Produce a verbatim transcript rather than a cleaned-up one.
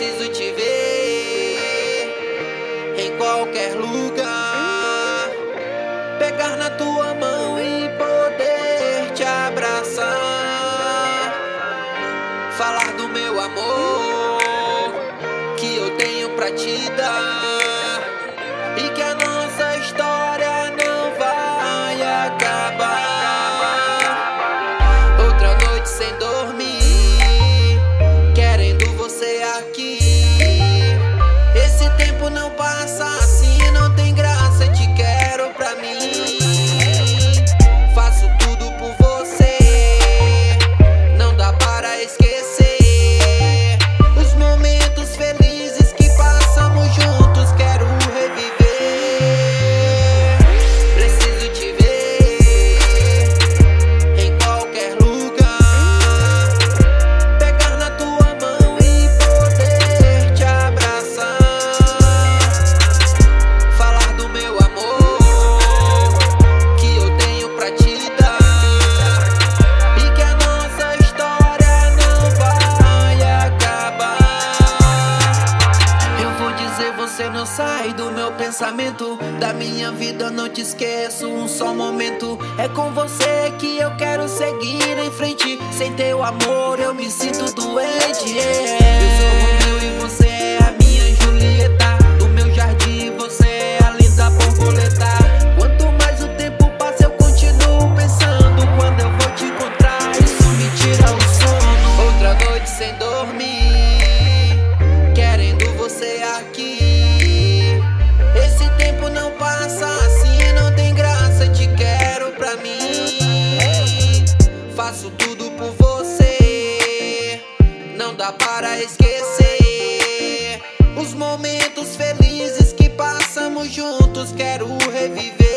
Preciso te ver em qualquer lugar, pegar na tua mão e poder te abraçar, falar do meu amor que eu tenho pra te dar, e que a nossa história não vai acabar. Outra noite sem dormir, querendo você aqui. Esse tempo não passa assim, não tem graça, te quero pra mim. Faço tudo por você, não dá para esquecer os momentos felizes que passamos juntos, quero reviver. Preciso te ver em qualquer lugar, pegar na tua mão e poder te abraçar, falar do meu amor que eu tenho pra te dar, e que a nossa história não vai acabar. Eu vou dizer, você não sai do meu pensamento, da minha vida eu não te esqueço um só momento. É com você que eu quero seguir em frente, sem teu amor eu me sinto doente, yeah. Eu sou Romeu e você é a minha Julieta, do meu jardim você é a linda borboleta. Quanto mais o tempo passa eu continuo pensando, quando eu vou te encontrar isso me tira o sono. Outra noite sem dormir, querendo você aqui. Esse tempo não passa assim, não tem graça, te quero pra mim. Faço tudo por você, não dá para esquecer os momentos felizes que passamos juntos, quero reviver.